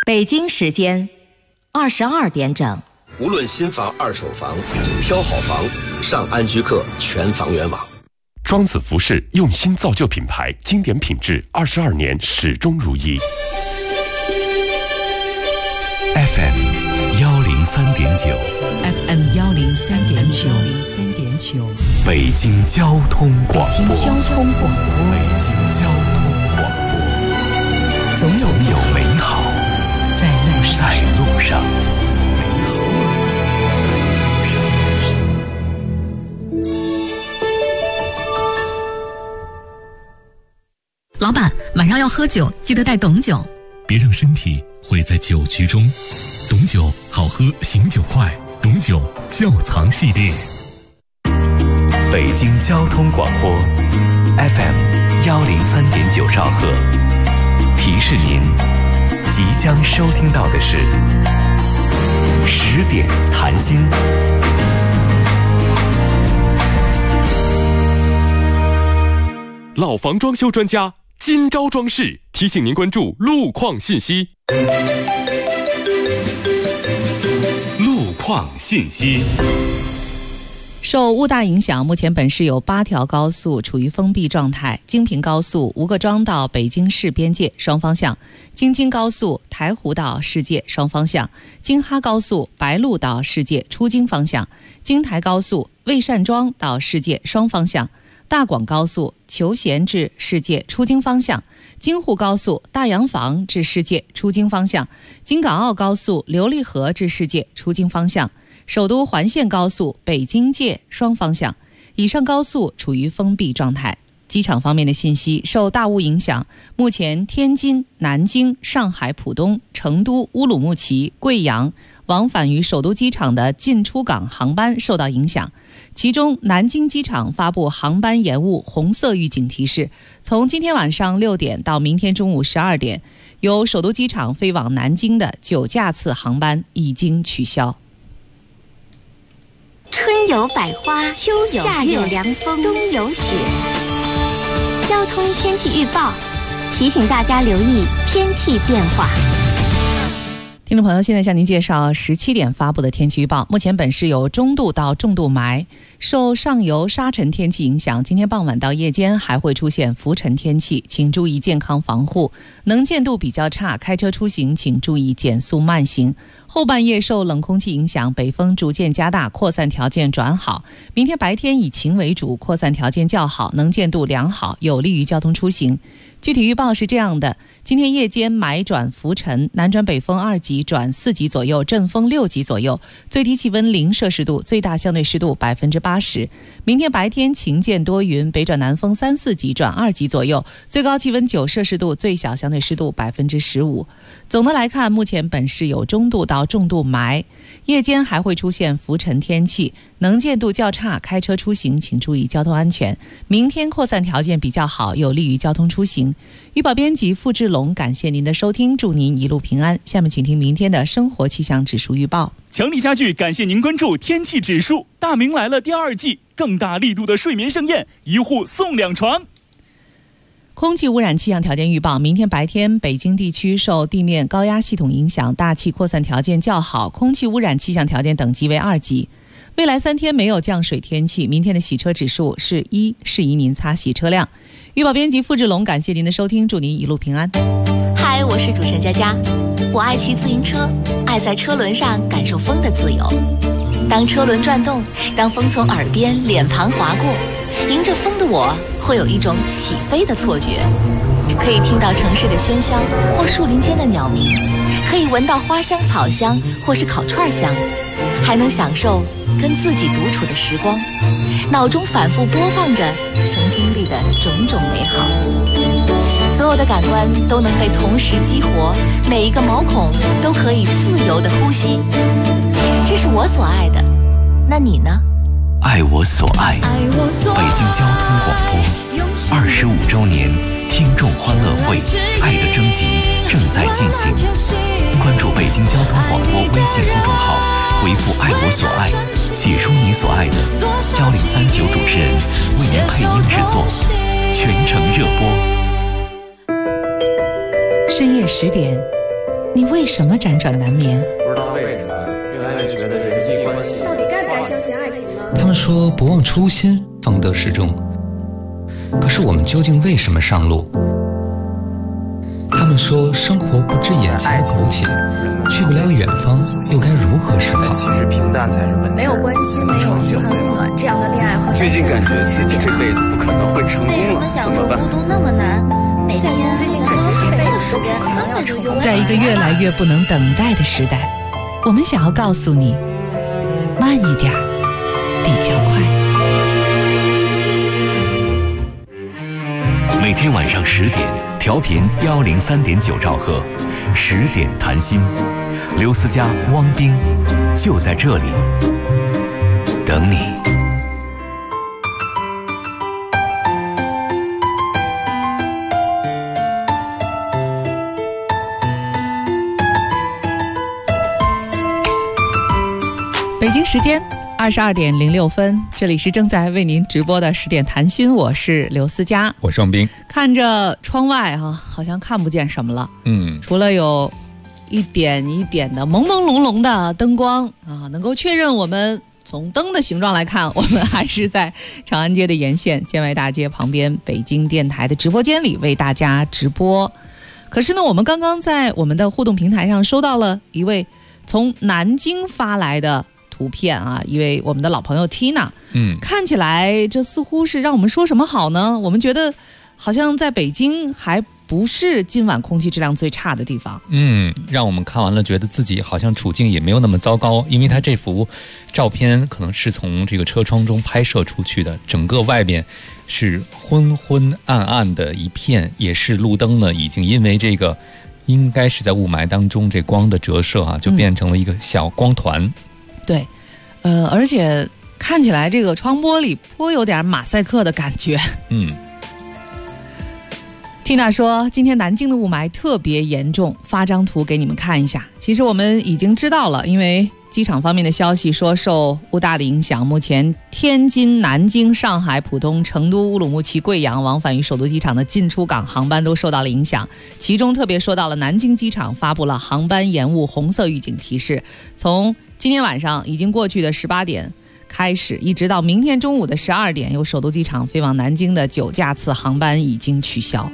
北京时间22点整。 无论新房、二手房，挑好房，上安居客全房源网。 庄子服饰用心造就品牌，经典品质，22年始终如一。 FM 103.9 FM 103.9 北京交通广播。 北京交通广播。 北京交通广播。总有美好在路上。 老板，晚上要喝酒，记得带董酒。 别让身体毁在酒局中。董酒好喝，醒酒快。董酒窖藏系列。 北京交通广播 FM 103.9兆赫，提示您即将收听到的是10点谈心。 老房装修专家今朝装饰提醒您关注路况信息。 路况信息。 受雾大影响，目前本市有8条高速处于封闭状态：京平高速吴各庄到北京市边界双方向，京津高速台湖到世界双方向，京哈高速白鹿到世界出京方向，京台高速魏善庄到世界双方向，大广高速求贤至世界出京方向，京沪高速大洋房至世界出京方向，京港澳高速琉璃河至世界出京方向，首都环线高速北京界双方向。以上高速处于封闭状态。机场方面的信息，受大雾影响，目前天津、南京、上海浦东、成都、乌鲁木齐、贵阳往返于首都机场的进出港航班受到影响。其中南京机场发布航班延误红色预警提示，从今天晚上6点到明天中午12点，由首都机场飞往南京的9架次航班已经取消。 春有百花，秋有夏有凉风，冬有雪。交通天气预报提醒大家留意天气变化。 听众朋友，现在向您介绍17点发布的天气预报。目前本市有中度到重度霾，受上游沙尘天气影响，今天傍晚到夜间还会出现浮尘天气，请注意健康防护。能见度比较差，开车出行请注意减速慢行。后半夜受冷空气影响，北风逐渐加大，扩散条件转好。明天白天以晴为主，扩散条件较好，能见度良好，有利于交通出行。具体预报是这样的：今天夜间霾转浮尘，南转北风2级转4级左右，阵风6级左右，最低气温0摄氏度，最大相对湿度80%。明天白天晴间多云，北转南风3、4级转2级左右，最高气温9摄氏度，最小相对湿度15%。总的来看，目前本市有中度到重度霾，夜间还会出现浮尘天气，能见度较差，开车出行请注意交通安全。明天扩散条件比较好，有利于交通出行。预报编辑付志龙，感谢您的收听，祝您一路平安。下面请听明天的生活气象指数预报。 强力家具感谢您关注天气指数。大明来了第2季，更大力度的睡眠盛宴，1户送2床。 空气污染气象条件预报：明天白天，北京地区受地面高压系统影响，大气扩散条件较好，空气污染气象条件等级为2级。未来3天没有降水天气，明天的洗车指数是1，适宜您擦洗车辆。预报编辑付志龙，感谢您的收听，祝您一路平安。 嗨，我是主持人佳佳，我爱骑自行车，爱在车轮上感受风的自由。当车轮转动，当风从耳边、脸庞划过，迎着风的我会有一种起飞的错觉，可以听到城市的喧嚣或树林间的鸟鸣，可以闻到花香草香或是烤串香，还能享受跟自己独处的时光，脑中反复播放着曾经历的种种美好，所有的感官都能被同时激活，每一个毛孔都可以自由的呼吸，这是我所爱的，那你呢？ 爱我所爱，北京交通广播25周年听众欢乐会爱的征集正在进行，关注北京交通广播微信公众号，回复爱我所爱，写出你所爱的，1039主持人为您配音制作，全程热播。 深夜10点， 你为什么辗转难眠？ 不知道为什么越来越觉得人际关系到底该不该相信爱情呢？ 他们说不忘初心方得始终，可是我们究竟为什么上路？他们说生活不止眼前的苟且，去不了远方又该如何是好？ 其实平淡才是本质。 没有关系，没有嘘寒问暖，这样的恋爱会最近感觉自己这辈子不可能会成功了， 为什么享受孤独那么难？每天最近感觉是辈子时间根本就用不完。 在一个越来越不能等待的时代，我们想要告诉你，慢一点比较快。 每天晚上10点，调频103.9兆赫，10点谈心，刘思佳、汪冰就在这里等你。 北京时间22点06分，这里是正在为您直播的10点谈心，我是刘思佳， 我是汪冰。 看着窗外好像看不见什么了，除了有一点一点的朦朦胧胧的灯光能够确认我们从灯的形状来看，我们还是在长安街的沿线建外大街旁边北京电台的直播间里为大家直播。可是呢，我们刚刚在我们的互动平台上收到了一位从南京发来的图片一位我们的老朋友 Tina， 看起来这似乎是让我们说什么好呢？我们觉得好像在北京还不是今晚空气质量最差的地方。 让我们看完了觉得自己好像处境也没有那么糟糕，因为他这幅照片可能是从这个车窗中拍摄出去的，整个外边是昏昏暗暗的一片，也是路灯呢已经因为这个应该是在雾霾当中这光的折射就变成了一个小光团。 对，而且看起来这个窗玻璃颇有点马赛克的感觉。Tina 说今天南京的雾霾特别严重，发张图给你们看一下。其实我们已经知道了，因为机场方面的消息说受雾大的影响，目前天津、南京、上海、浦东、成都、乌鲁木齐、贵阳往返于首都机场的进出港航班都受到了影响，其中特别说到了南京机场发布了航班延误红色预警提示，从今天晚上已经过去的18点开始，一直到明天中午的12点，由首都机场飞往南京的9架次航班已经取消。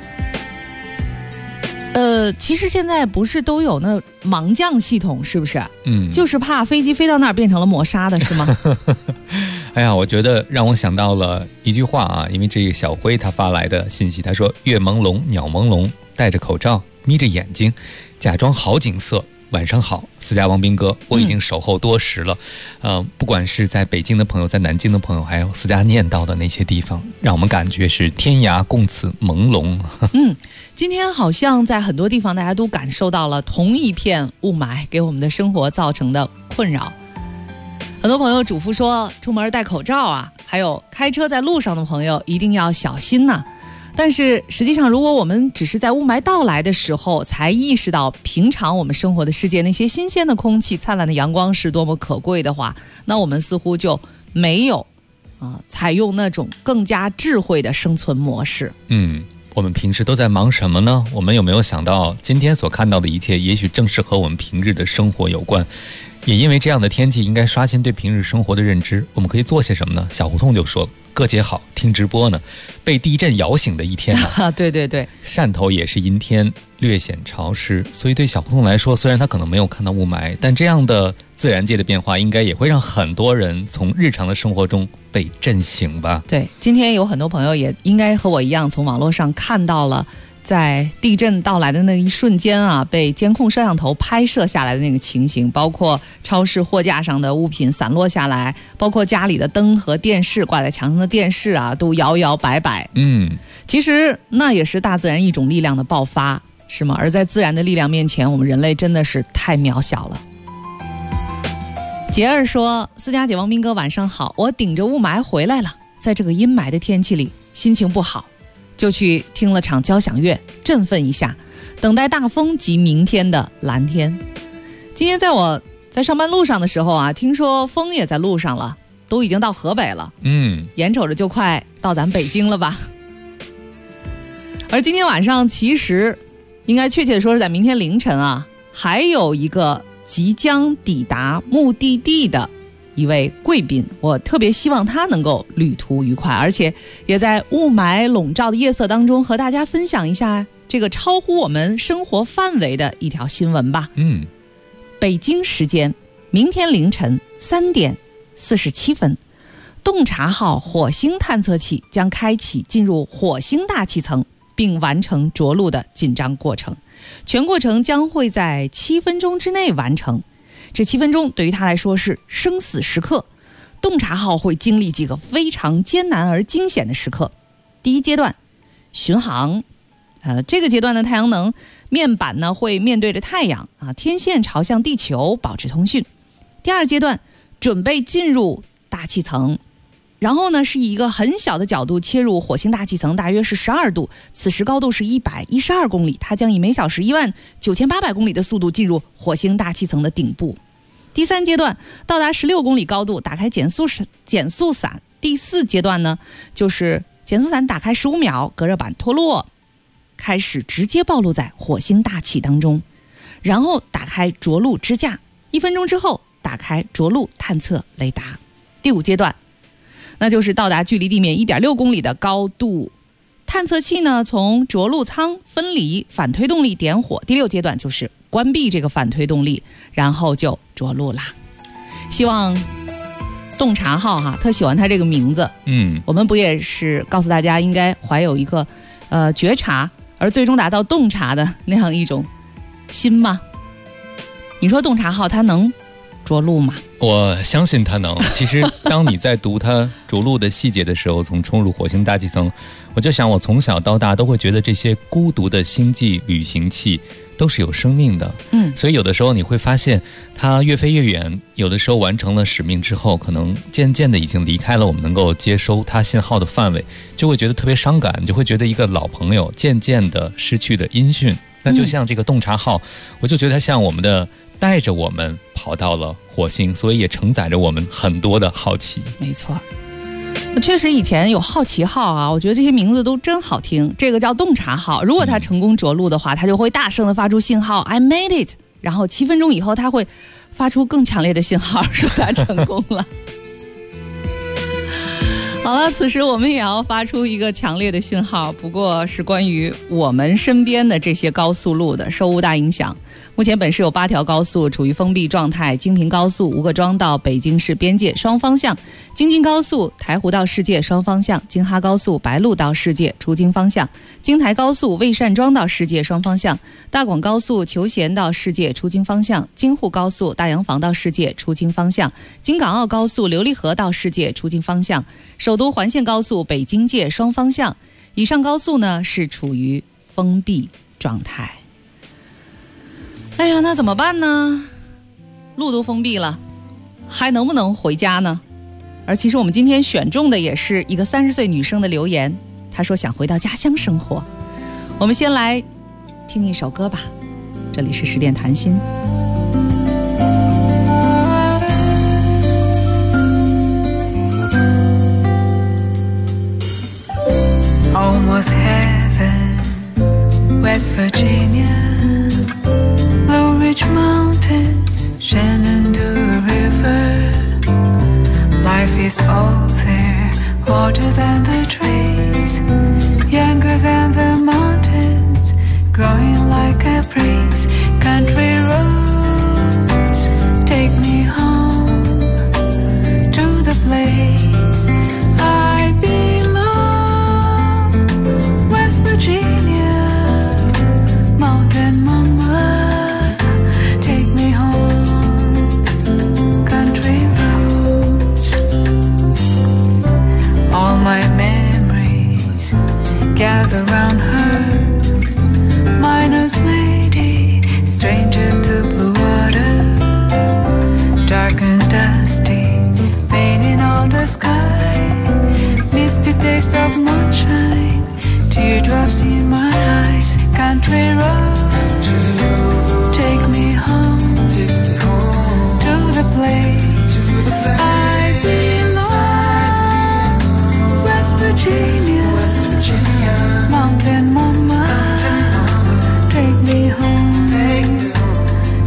其实现在不是都有那盲降系统，是不是？就是怕飞机飞到那儿变成了磨砂的，是吗？ 哎呀，我觉得让我想到了一句话因为这个小辉他发来的信息，他说月朦胧鸟朦胧，戴着口罩眯着眼睛，假装好景色。晚上好，思佳汪冰哥，我已经守候多时了。不管是在北京的朋友，在南京的朋友，还有思佳念到的那些地方，让我们感觉是天涯共此朦胧。 今天好像在很多地方大家都感受到了同一片雾霾给我们的生活造成的困扰。很多朋友嘱咐说出门戴口罩还有开车在路上的朋友一定要小心但是实际上如果我们只是在雾霾到来的时候才意识到平常我们生活的世界那些新鲜的空气、灿烂的阳光是多么可贵的话，那我们似乎就没有采用那种更加智慧的生存模式。 我们平时都在忙什么呢？我们有没有想到今天所看到的一切也许正是和我们平日的生活有关？也因为这样的天气应该刷新对平日生活的认知，我们可以做些什么呢？小胡同就说了，各姐好，听直播呢，被地震摇醒的一天对对对， 汕头也是阴天，略显潮湿，所以对小胡同来说，虽然他可能没有看到雾霾，但这样的自然界的变化应该也会让很多人从日常的生活中被震醒吧。 对，今天有很多朋友也应该和我一样从网络上看到了在地震到来的那一瞬间被监控摄像头拍摄下来的那个情形，包括超市货架上的物品散落下来，包括家里的灯和电视挂在墙上的电视都摇摇摆摆。其实那也是大自然一种力量的爆发，是吗？而在自然的力量面前，我们人类真的是太渺小了。杰儿说，思佳姐、汪斌哥晚上好，我顶着雾霾回来了，在这个阴霾的天气里心情不好，就去听了场交响乐振奋一下，等待大风及明天的蓝天。今天在我在上班路上的时候听说风也在路上了，都已经到河北了，眼瞅着就快到咱北京了吧。而今天晚上其实应该确切的说是在明天凌晨还有一个即将抵达目的地的一位贵宾，我特别希望他能够旅途愉快，而且也在雾霾笼罩的夜色当中和大家分享一下这个超乎我们生活范围的一条新闻吧。北京时间明天凌晨3点47分，洞察号火星探测器将开启进入火星大气层并完成着陆的紧张过程，全过程将会在7分钟之内完成。这7分钟对于他来说是生死时刻，洞察号会经历几个非常艰难而惊险的时刻。第一阶段巡航，这个阶段的太阳能面板呢会面对着太阳天线朝向地球保持通讯。第二阶段准备进入大气层，然后呢是以一个很小的角度切入火星大气层，大约是12度，此时高度是112公里，它将以每小时19800公里的速度进入火星大气层的顶部。第三阶段到达16公里高度，打开减速伞。第四阶段呢就是减速伞打开15秒，隔热板脱落，开始直接暴露在火星大气当中，然后打开着陆支架，1分钟之后打开着陆探测雷达。第五阶段那就是到达距离地面1.6公里的高度，探测器呢从着陆舱分离，反推动力点火。第6阶段就是关闭这个反推动力，然后就着陆啦。希望洞察号特喜欢它这个名字，我们不也是告诉大家应该怀有一个觉察，而最终达到洞察的那样一种心吗？你说洞察号它能着陆吗？ 我相信它能。其实当你在读它着陆的细节的时候，从冲入火星大气层，我就想我从小到大都会觉得这些孤独的星际旅行器都是有生命的。所以有的时候你会发现它越飞越远，有的时候完成了使命之后，可能渐渐的已经离开了我们能够接收它信号的范围，就会觉得特别伤感，就会觉得一个老朋友渐渐的失去了音讯。那就像这个洞察号，我就觉得它像我们的带着我们跑到了火星，所以也承载着我们很多的好奇。没错，确实以前有好奇号我觉得这些名字都真好听。这个叫洞察号，如果它成功着陆的话，它就会大声的发出信号 I made it， 然后7分钟以后它会发出更强烈的信号说它成功了。好了，此时我们也要发出一个强烈的信号，不过是关于我们身边的这些高速路的受雾大影响。目前本市有8条高速处于封闭状态，京平高速吴各庄到北京市边界双方向，京津高速台湖到世界双方向，京哈高速白鹿到世界出京方向，京台高速魏善庄到世界双方向，大广高速求贤到世界出京方向，京沪高速大洋房到世界出京方向，京港澳高速琉璃河到世界出京方向，首都环线高速北京界双方向。以上高速呢是处于封闭状态。哎呀，那怎么办呢？路都封闭了，还能不能回家呢？而其实我们今天选中的也是一个30岁女生的留言，她说想回到家乡生活。我们先来听一首歌吧，这里是10点谈心。 Almost heaven, West Virginia.Blue Ridge Mountains, Shenandoah River. Life is old there, older than the trees, younger than the mountains, growing like a breeze. Country roads, take me home to the place I belong. West Virginia.Mountain Mama, take me home, country roads. All my memories gather round her, miner's lady, stranger to blue water, dark and dusty, painting on the sky, misty taste of moonshine.Teardrops in my eyes, country roads, take me home to the place I belong. West Virginia, Mountain Mama, take me home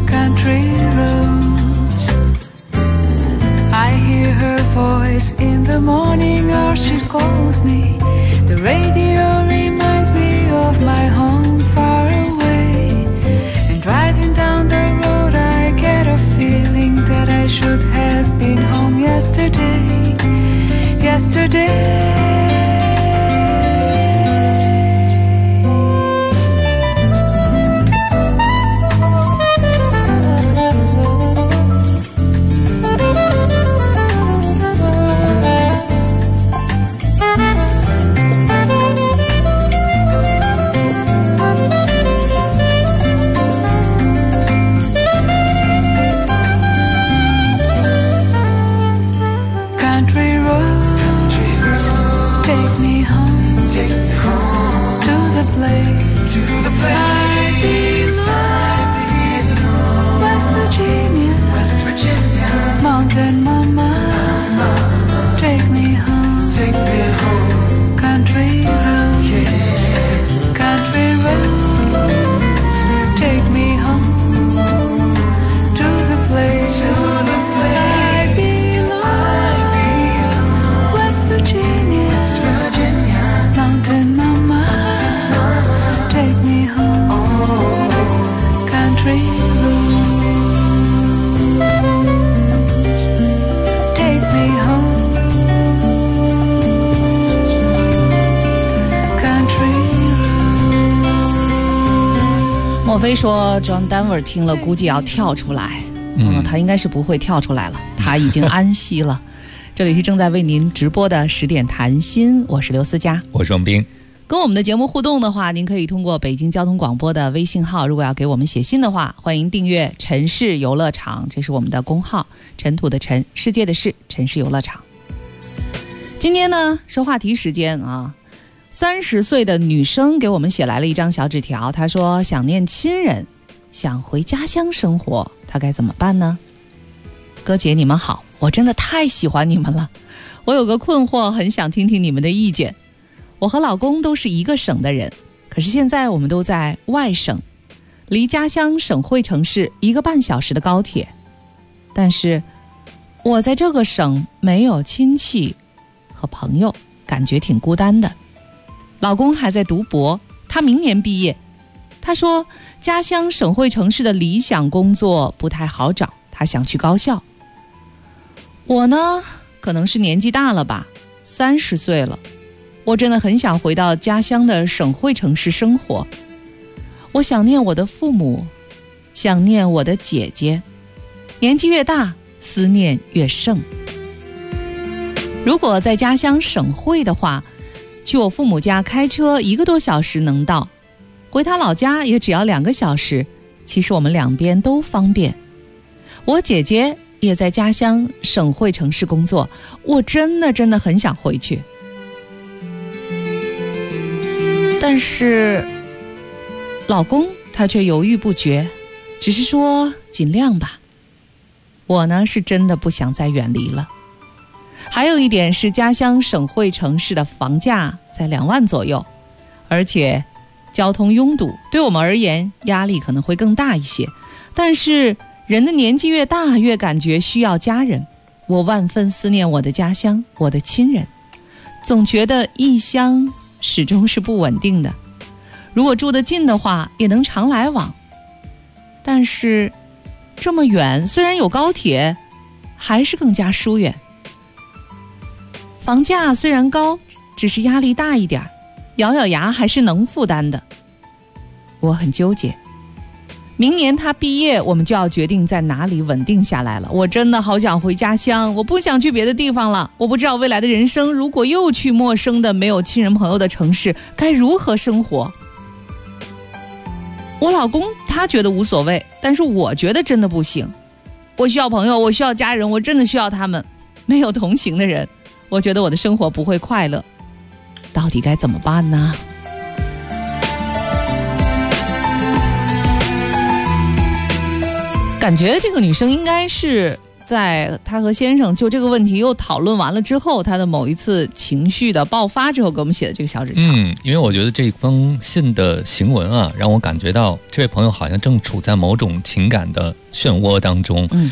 calls me. The radio reminds me of my home far away. And driving down the road I get a feeling that I should have been home yesterday. Yesterday. 莫非说 John Denver 听了估计要跳出来，他应该是不会跳出来了，他已经安息了。这里是正在为您直播的10点谈心，我是刘思佳， 我是王斌。 跟我们的节目互动的话，您可以通过北京交通广播的微信号，如果要给我们写信的话，欢迎订阅城市游乐场，这是我们的公号，尘土的尘，世界的世，城市游乐场。今天呢是话题时间啊，30岁的女生给我们写来了一张小纸条，她说想念亲人，想回家乡生活，她该怎么办呢？哥姐你们好，我真的太喜欢你们了，我有个困惑，很想听听你们的意见。我和老公都是一个省的人，可是现在我们都在外省，离家乡省会城市1个半小时的高铁，但是我在这个省没有亲戚和朋友，感觉挺孤单的。老公还在读博，他明年毕业。他说家乡省会城市的理想工作不太好找，他想去高校。我呢，可能是年纪大了吧，30岁了，我真的很想回到家乡的省会城市生活。我想念我的父母，想念我的姐姐，年纪越大，思念越盛。如果在家乡省会的话，去我父母家开车1个多小时能到，回他老家也只要2个小时，其实我们两边都方便。我姐姐也在家乡省会城市工作，我真的很想回去。但是老公他却犹豫不决，只是说尽量吧。我呢是真的不想再远离了。还有一点是家乡省会城市的房价在2万左右，而且交通拥堵，对我们而言压力可能会更大一些。但是人的年纪越大，越感觉需要家人。我万分思念我的家乡，我的亲人，总觉得异乡始终是不稳定的。如果住得近的话，也能常来往。但是这么远，虽然有高铁，还是更加疏远。房价虽然高，只是压力大一点，咬咬牙还是能负担的。我很纠结。明年他毕业，我们就要决定在哪里稳定下来了。我真的好想回家乡，我不想去别的地方了。我不知道未来的人生，如果又去陌生的没有亲人朋友的城市，该如何生活？我老公他觉得无所谓，但是我觉得真的不行。我需要朋友，我需要家人，我真的需要他们。没有同行的人，我觉得我的生活不会快乐。到底该怎么办呢？感觉这个女生应该是在她和先生就这个问题又讨论完了之后，她的某一次情绪的爆发之后给我们写的这个小纸条。 因为我觉得这封信的行文啊，让我感觉到这位朋友好像正处在某种情感的漩涡当中。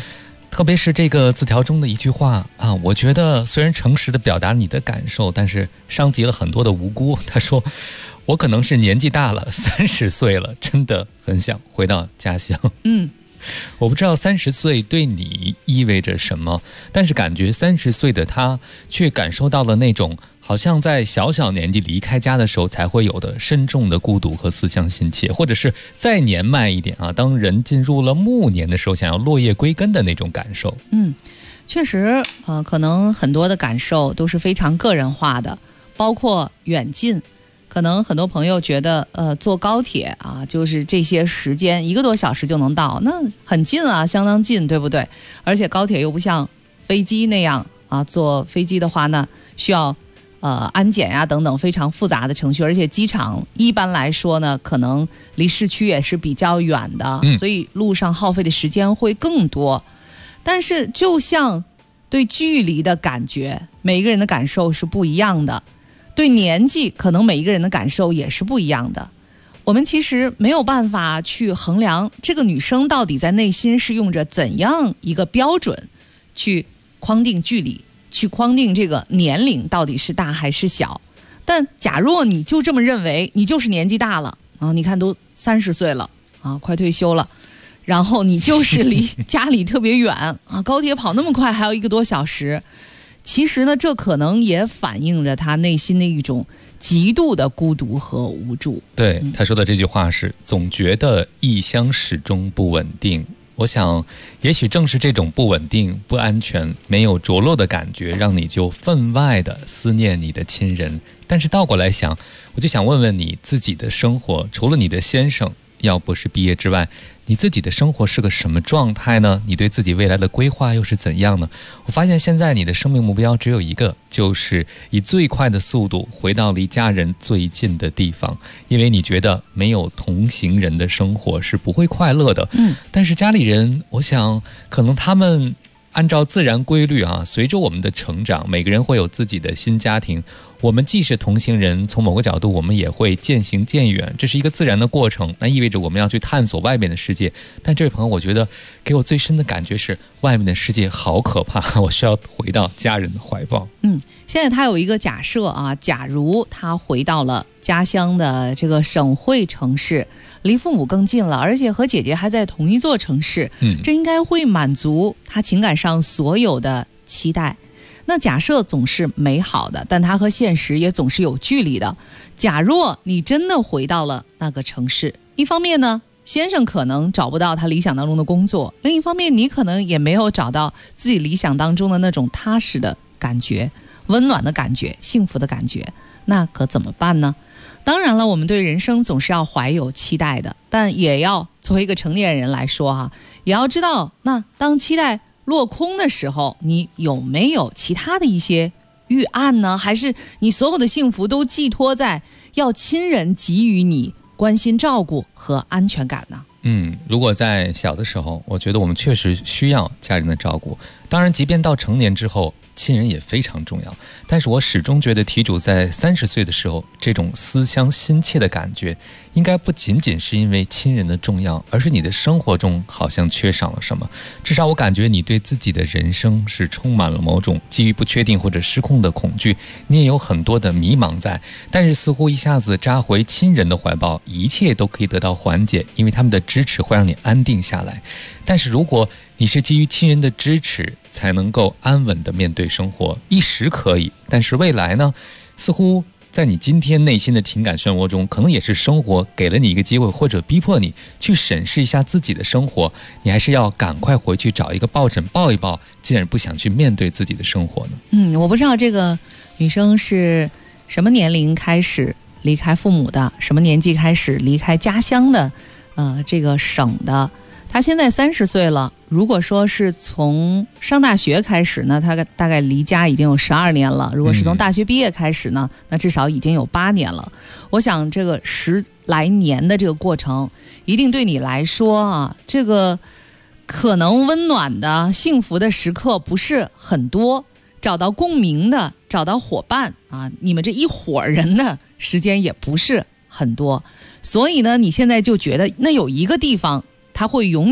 特别是这个字条中的一句话啊，我觉得虽然诚实的表达你的感受，但是伤及了很多的无辜。他说我可能是年纪大了，30岁了，真的很想回到家乡。我不知道30岁对你意味着什么，但是感觉30岁的他却感受到了那种好像在小小年纪离开家的时候才会有的深重的孤独和思乡心切，或者是再年迈一点啊，当人进入了暮年的时候想要落叶归根的那种感受。 确实可能很多的感受都是非常个人化的，包括远近。可能很多朋友觉得坐高铁啊，就是这些时间1个多小时就能到，那很近啊，相当近，对不对？而且高铁又不像飞机那样啊，坐飞机的话呢需要安检呀等等非常复杂的程序，而且机场一般来说呢可能离市区也是比较远的，所以路上耗费的时间会更多。但是就像对距离的感觉，每一个人的感受是不一样的，对年纪可能每一个人的感受也是不一样的。我们其实没有办法去衡量这个女生到底在内心是用着怎样一个标准去框定距离，去框定这个年龄到底是大还是小。但假若你就这么认为，你就是年纪大了啊，你看都30岁了啊，快退休了，然后你就是离家里特别远啊，高铁跑那么快还要1个多小时。其实呢，这可能也反映着他内心的一种极度的孤独和无助。 对，他说的这句话是总觉得异乡始终不稳定。我想也许正是这种不稳定、不安全、没有着落的感觉，让你就分外的思念你的亲人。但是倒过来想，我就想问问你自己的生活，除了你的先生要博士毕业之外，你自己的生活是个什么状态呢？你对自己未来的规划又是怎样呢？我发现现在你的生命目标只有一个，就是以最快的速度回到离家人最近的地方，因为你觉得没有同行人的生活是不会快乐的。但是家里人，我想可能他们按照自然规律啊，随着我们的成长，每个人会有自己的新家庭。我们既是同行人，从某个角度我们也会渐行渐远，这是一个自然的过程，那意味着我们要去探索外面的世界。但这位朋友，我觉得给我最深的感觉是外面的世界好可怕，我需要回到家人的怀抱。 现在他有一个假设啊，假如他回到了家乡的这个省会城市，离父母更近了，而且和姐姐还在同一座城市，这应该会满足他情感上所有的期待。那假设总是美好的，但它和现实也总是有距离的。假若你真的回到了那个城市，一方面呢，先生可能找不到他理想当中的工作，另一方面你可能也没有找到自己理想当中的那种踏实的感觉、温暖的感觉、幸福的感觉，那可怎么办呢？当然了，我们对人生总是要怀有期待的，但也要作为一个成年人来说也要知道，那当期待落空的时候，你有没有其他的一些预案呢？还是你所有的幸福都寄托在要亲人给予你关心、照顾和安全感呢？ 如果在小的时候，我觉得我们确实需要家人的照顾。当然，即便到成年之后，亲人也非常重要。但是我始终觉得题主在30岁的时候，这种思乡心切的感觉，应该不仅仅是因为亲人的重要，而是你的生活中好像缺少了什么。至少我感觉你对自己的人生是充满了某种基于不确定或者失控的恐惧，你也有很多的迷茫在。但是似乎一下子扎回亲人的怀抱，一切都可以得到缓解，因为他们的支持会让你安定下来。但是如果你是基于亲人的支持才能够安稳地面对生活，一时可以，但是未来呢？似乎在你今天内心的情感漩涡中，可能也是生活给了你一个机会，或者逼迫你去审视一下自己的生活，你还是要赶快回去找一个抱枕抱一抱，竟然不想去面对自己的生活呢？ 我不知道这个女生是什么年龄开始离开父母的，什么年纪开始离开家乡的这个省的。他现在30岁了，如果说是从上大学开始呢，他大概离家已经有12年了。如果是从大学毕业开始呢，那至少已经有8年了。我想这个10来年的这个过程，一定对你来说这个可能温暖的幸福的时刻不是很多，找到共鸣的，找到伙伴你们这一伙人的时间也不是很多。所以呢，你现在就觉得那有一个地方它会永远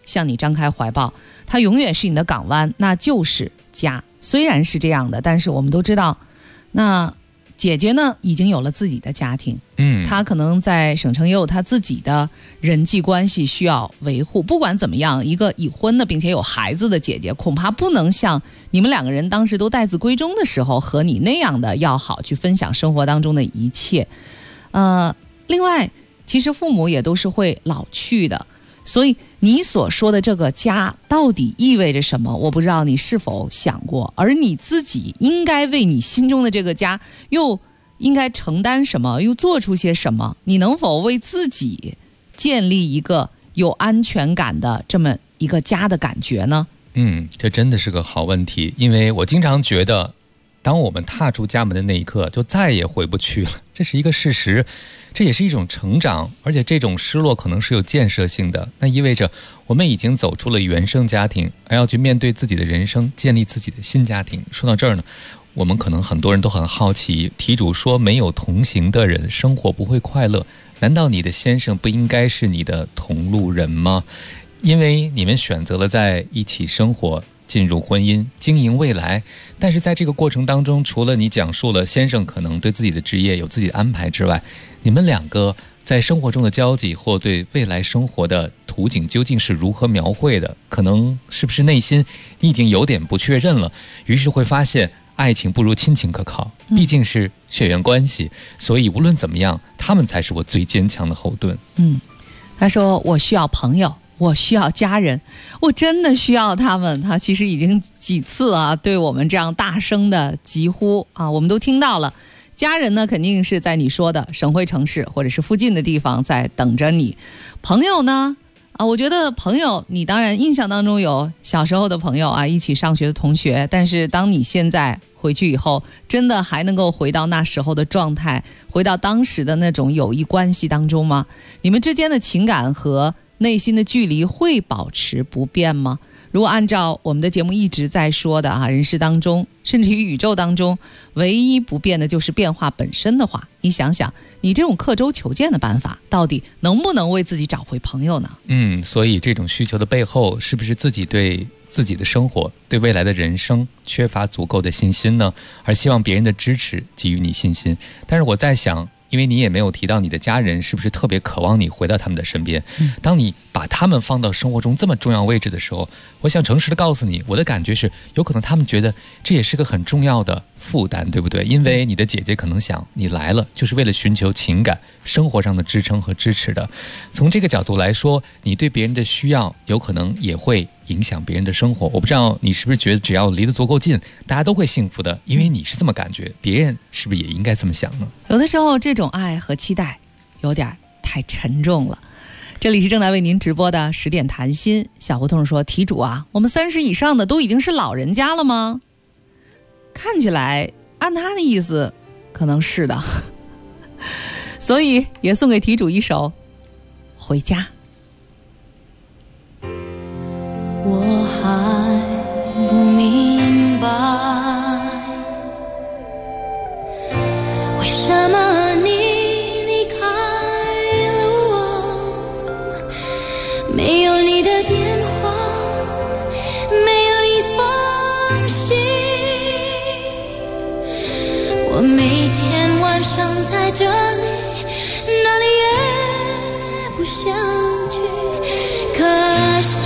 向你张开怀抱，它永远是你的港湾，那就是家。虽然是这样的，但是我们都知道，那姐姐呢已经有了自己的家庭，她可能在省城也有她自己的人际关系需要维护。不管怎么样，一个已婚的并且有孩子的姐姐，恐怕不能像你们两个人当时都待字闺中的时候和你那样的要好，去分享生活当中的一切。另外，其实父母也都是会老去的，所以你所说的这个家到底意味着什么？我不知道你是否想过，而你自己应该为你心中的这个家又应该承担什么，又做出些什么？你能否为自己建立一个有安全感的这么一个家的感觉呢？ 这真的是个好问题，因为我经常觉得当我们踏出家门的那一刻就再也回不去了，这是一个事实，这也是一种成长，而且这种失落可能是有建设性的，那意味着我们已经走出了原生家庭，而要去面对自己的人生，建立自己的新家庭。说到这儿呢，我们可能很多人都很好奇，题主说没有同行的人生活不会快乐，难道你的先生不应该是你的同路人吗？因为你们选择了在一起生活，进入婚姻，经营未来，但是在这个过程当中，除了你讲述了先生可能对自己的职业有自己的安排之外，你们两个在生活中的交集或对未来生活的图景究竟是如何描绘的，可能是不是内心你已经有点不确认了，于是会发现爱情不如亲情可靠，毕竟是血缘关系，所以无论怎么样，他们才是我最坚强的后盾。 他说我需要朋友，我需要家人，我真的需要他们。他其实已经几次对我们这样大声的疾呼我们都听到了。家人呢，肯定是在你说的省会城市或者是附近的地方在等着你。朋友呢我觉得朋友，你当然印象当中有小时候的朋友一起上学的同学，但是当你现在回去以后，真的还能够回到那时候的状态，回到当时的那种友谊关系当中吗？你们之间的情感和内心的距离会保持不变吗？如果按照我们的节目一直在说的人世当中甚至于宇宙当中唯一不变的就是变化本身的话，你想想你这种刻舟求剑的办法到底能不能为自己找回朋友呢？ 所以这种需求的背后，是不是自己对自己的生活，对未来的人生缺乏足够的信心呢？而希望别人的支持给予你信心。但是我在想，因为你也没有提到你的家人是不是特别渴望你回到他们的身边，当你把他们放到生活中这么重要位置的时候，我想诚实的告诉你，我的感觉是有可能他们觉得这也是个很重要的负担，对不对？因为你的姐姐可能想你来了就是为了寻求情感生活上的支撑和支持的。从这个角度来说，你对别人的需要有可能也会影响别人的生活。我不知道你是不是觉得只要离得足够近，大家都会幸福的，因为你是这么感觉，别人是不是也应该这么想呢？ 有的时候这种爱和期待有点太沉重了。这里是正在为您直播的10点谈心。小胡同说，题主我们30以上的都已经是老人家了吗？看起来按他的意思可能是的所以也送给题主一首回家。 我还不明白，为什么你离开了我，没有你的电话，没有一封信，我每天晚上在这里，哪里也不想去，可是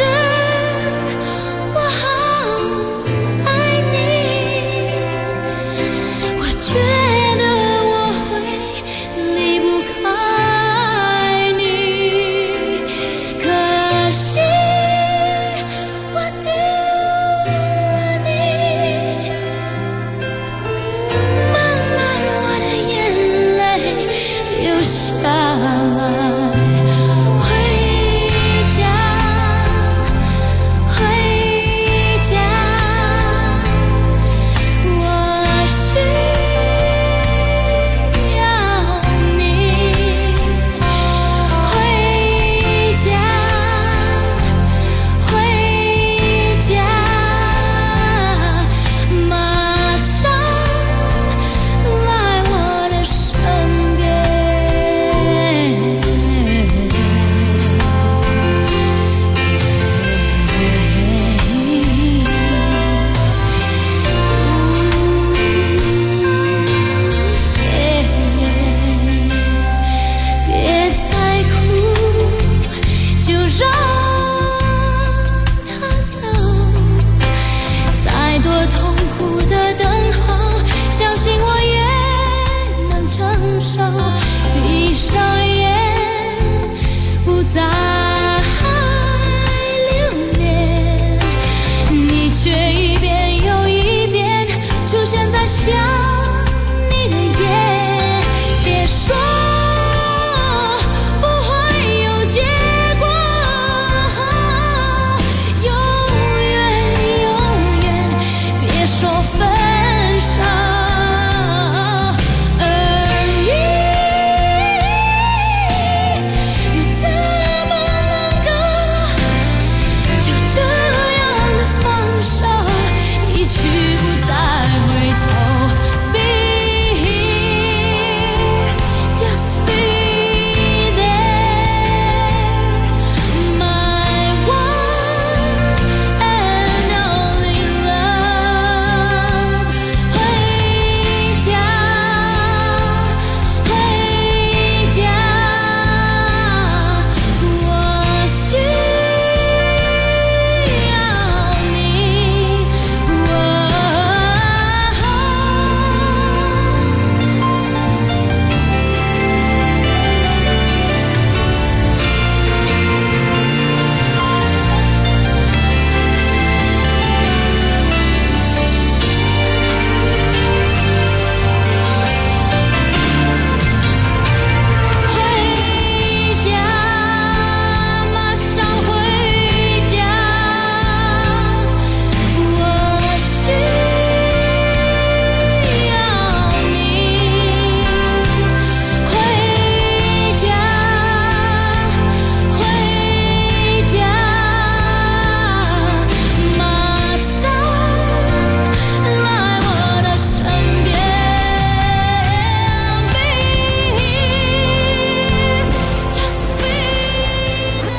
下来，回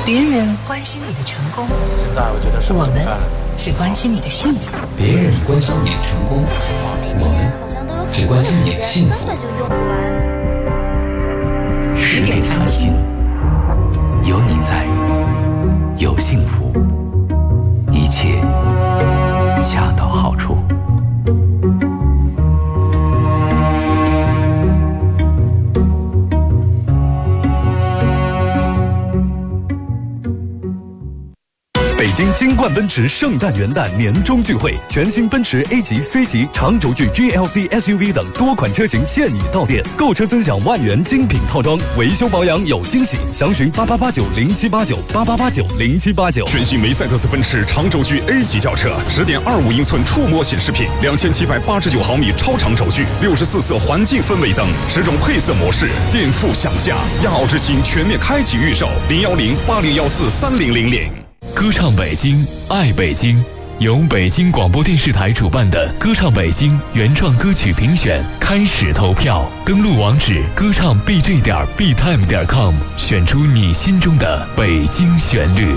别人关心你的成功， 现在我觉得我们只关心你的幸福。 别人关心你的成功，我们只关心你的幸福。 根本就用不完。 10点开心，有你在，有幸福，一切恰到好处。 北京金冠奔驰圣诞元旦年终聚会，全新奔驰 A 级、C 级、长轴距 GLC SUV 等多款车型现已到店，购车尊享万元精品套装，维修保养有惊喜，详询8889078988890789。 全新梅赛德斯奔驰长轴距 A 级轿车，10.25英寸触摸显示屏，2789毫米超长轴距，64色环境氛围灯，10种配色模式，颠覆想象。亚奥之星全面开启预售，01080143000。 歌唱北京，爱北京，由北京广播电视台主办的歌唱北京原创歌曲评选开始投票，登录网址歌唱 bj.btime.com， 选出你心中的北京旋律。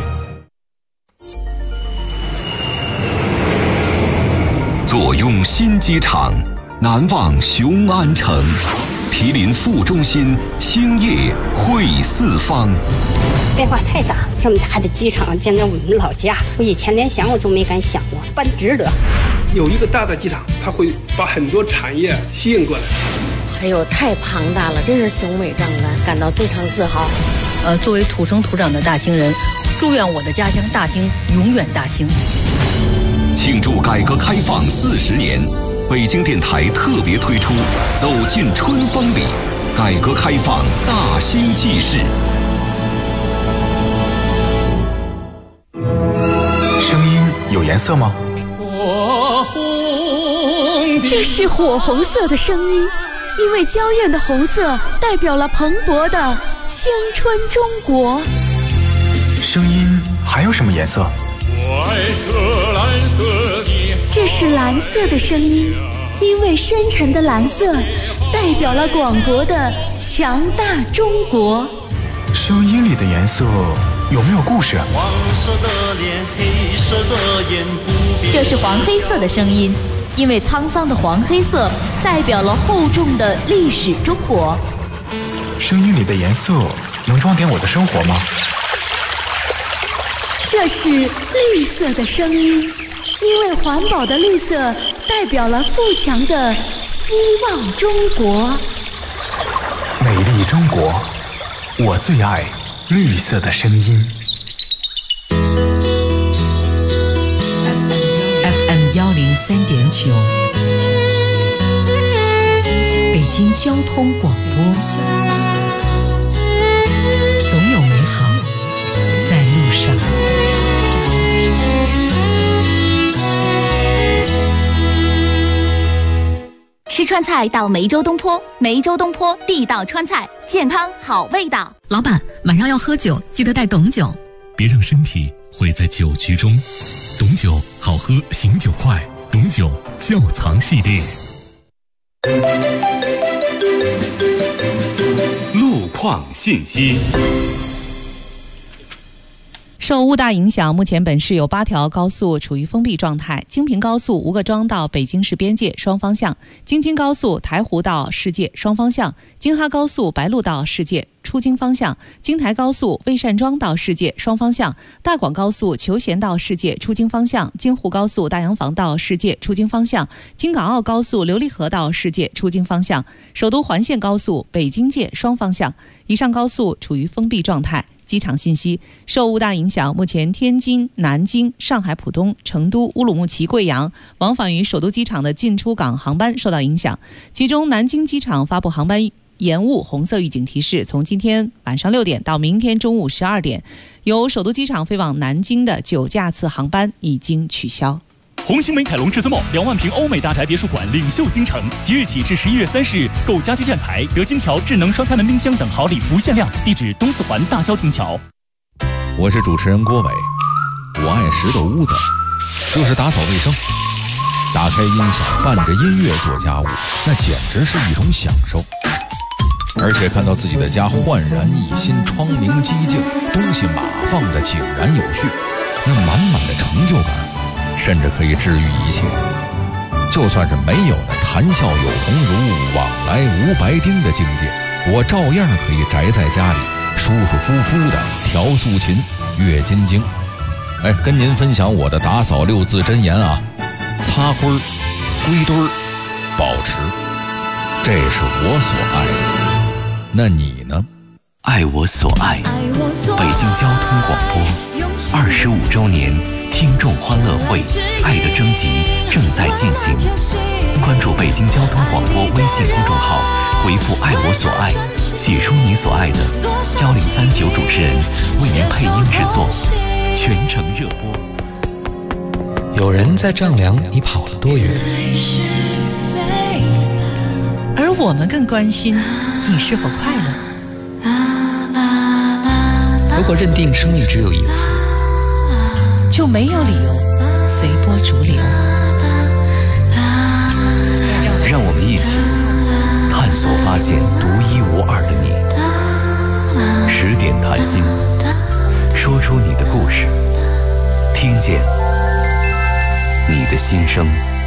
坐拥新机场，难忘雄安城。毗邻副中心，兴业汇四方。 变化太大，这么大的机场，简直我们老家，我以前连想我都没敢想过，办值得。 有一个大的机场，它会把很多产业吸引过来。 哎呦，太庞大了，真是雄伟壮观，感到非常自豪。 作为土生土长的大兴人，祝愿我的家乡大兴永远大兴。 庆祝改革开放40年。北京电台特别推出《走进春风里》，改革开放大兴纪事。 声音有颜色吗？ 这是火红色的声音，因为娇艳的红色代表了蓬勃的青春中国。 声音还有什么颜色？ 这是蓝色的声音，因为深沉的蓝色代表了广博的强大中国。 声音里的颜色有没有故事？ 黄色的脸，黑色的眼，不变。 这是黄黑色的声音，因为沧桑的黄黑色代表了厚重的历史中国。 声音里的颜色能装点我的生活吗？ 这是绿色的声音，因为环保的绿色代表了富强的希望中国。 美丽中国，我最爱绿色的声音。 FM 103.9，北京交通广播，总有美好在路上。 吃川菜到梅州东坡，梅州东坡地道川菜，健康好味道。 老板，晚上要喝酒，记得带董酒。 别让身体毁在酒局中。董酒好喝，醒酒快。董酒窖藏系列。 路况信息。 受雾大影响，目前本市有8条高速处于封闭状态。京平高速吴各庄到北京市边界双方向，京津高速台湖到世界双方向，京哈高速白鹿到世界出京方向，京台高速魏善庄到世界双方向，大广高速求贤到世界出京方向，京沪高速大洋房到世界出京方向，京港澳高速琉璃河到世界出京方向，首都环线高速北京界双方向。以上高速处于封闭状态。机场信息：受雾大影响，目前天津、南京、上海浦东、成都、乌鲁木齐、贵阳往返于首都机场的进出港航班受到影响，其中南京机场发布航班延误红色预警提示，从今天晚上6点到明天中午12点，由首都机场飞往南京的9架次航班已经取消。 红星美凯龙至尊梦2万平欧美大宅别墅馆领袖京城，即日起至11月30日，购家居建材、德金条智能双开门冰箱等好礼不限量。地址：东四环大萧亭桥。 我是主持人郭伟，我爱拾掇屋子，就是打扫卫生。打开音响，伴着音乐做家务，那简直是一种享受。 而且看到自己的家焕然一新，窗明几净，东西码放的井然有序，那满满的成就感，甚至可以治愈一切。就算是没有那谈笑有鸿儒，往来无白丁的境界，我照样可以宅在家里，舒舒服服的调素琴、阅金经。跟您分享我的打扫6字真言啊：擦灰儿、归堆儿、保持，这是我所爱的。那你呢？ 爱我所爱，北京交通广播25周年听众欢乐会爱的征集正在进行，关注北京交通广播微信公众号，回复爱我所爱，写出你所爱的，1039主持人为您配音制作，全程热播。 有人在丈量你跑了多远， 而我们更关心你是否快乐。 如果认定生命只有一次， 就没有理由随波逐流。 让我们一起探索发现独一无二的你。10点谈心，说出你的故事，听见你的心声。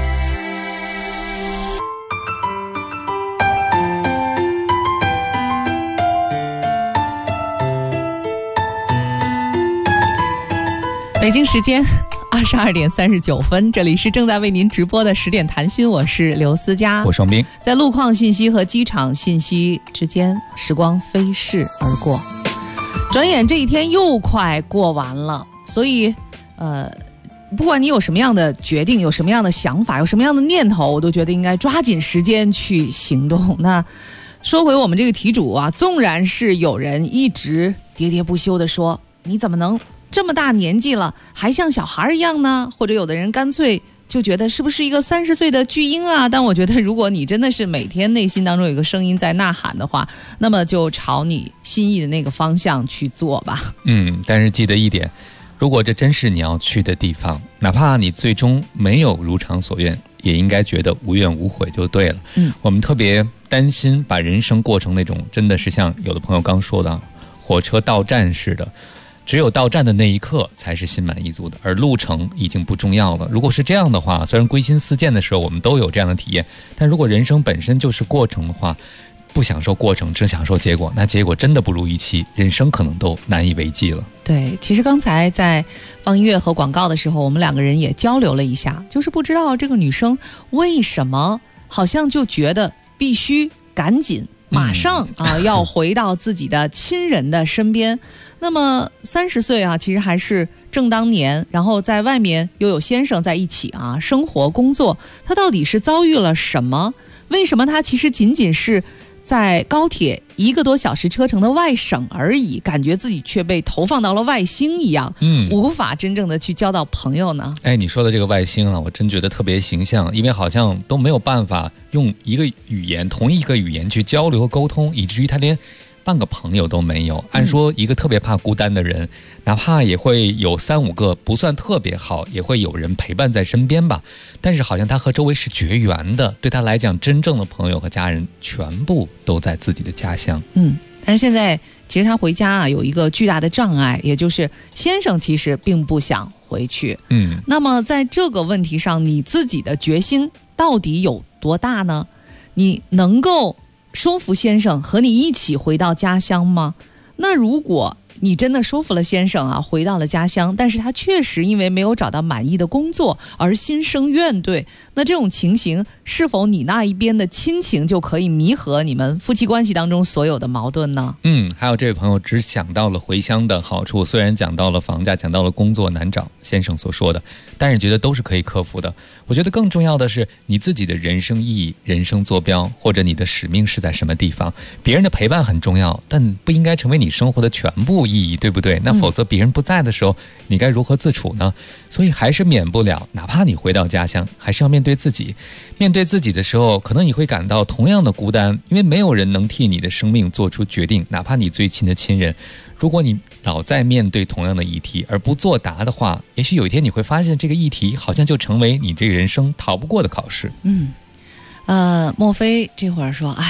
北京时间22点39分，这里是正在为您直播的10点谈心，我是刘思佳， 我双冰。 在路况信息和机场信息之间，时光飞逝而过，转眼这一天又快过完了。所以不管你有什么样的决定，有什么样的想法，有什么样的念头，我都觉得应该抓紧时间去行动。那说回我们这个题主啊，纵然是有人一直喋喋不休地说，你怎么能这么大年纪了还像小孩一样呢？或者有的人干脆就觉得是不是一个30岁的巨婴啊？但我觉得如果你真的是每天内心当中有一个声音在呐喊的话，那么就朝你心意的那个方向去做吧。 但是记得一点，如果这真是你要去的地方，哪怕你最终没有如偿所愿，也应该觉得无怨无悔就对了。我们特别担心把人生过成那种真的是像有的朋友刚说的火车到站似的，只有到站的那一刻才是心满意足的，而路程已经不重要了。如果是这样的话，虽然归心似箭的时候我们都有这样的体验，但如果人生本身就是过程的话，不享受过程只享受结果，那结果真的不如预期，人生可能都难以为继了。 对，其实刚才在放音乐和广告的时候，我们2个人也交流了一下，就是不知道这个女生为什么好像就觉得必须赶紧马上要回到自己的亲人的身边。那么30岁啊，其实还是正当年，然后在外面又有先生在一起啊，生活工作，他到底是遭遇了什么？为什么他其实仅仅是在高铁1个多小时车程的外省而已，感觉自己却被投放到了外星一样，无法真正的去交到朋友呢？ 你说的这个外星啊，我真觉得特别形象，因为好像都没有办法用一个语言，同一个语言去交流和沟通，以至于他连半个朋友都没有。按说一个特别怕孤单的人，哪怕也会有3、5个不算特别好，也会有人陪伴在身边吧，但是好像他和周围是绝缘的，对他来讲真正的朋友和家人全部都在自己的家乡。 但是现在其实他回家啊有一个巨大的障碍，也就是先生其实并不想回去。那么在这个问题上，你自己的决心到底有多大呢？你能够说服先生和你一起回到家乡吗？那如果你真的说服了先生啊，回到了家乡，但是他确实因为没有找到满意的工作而心生怨怼，那这种情形是否你那一边的亲情就可以弥合你们夫妻关系当中所有的矛盾呢？ 还有这位朋友只想到了回乡的好处，虽然讲到了房价，讲到了工作难找，先生所说的，但是觉得都是可以克服的。我觉得更重要的是你自己的人生意义、人生坐标，或者你的使命是在什么地方。别人的陪伴很重要，但不应该成为你生活的全部意义，对不对？那否则别人不在的时候，你该如何自处呢？所以还是免不了，哪怕你回到家乡，还是要面对自己。面对自己的时候，可能你会感到同样的孤单，因为没有人能替你的生命做出决定，哪怕你最亲的亲人。如果你老在面对同样的议题而不作答的话，也许有一天你会发现这个议题好像就成为你这个人生逃不过的考试。 莫非这会儿说，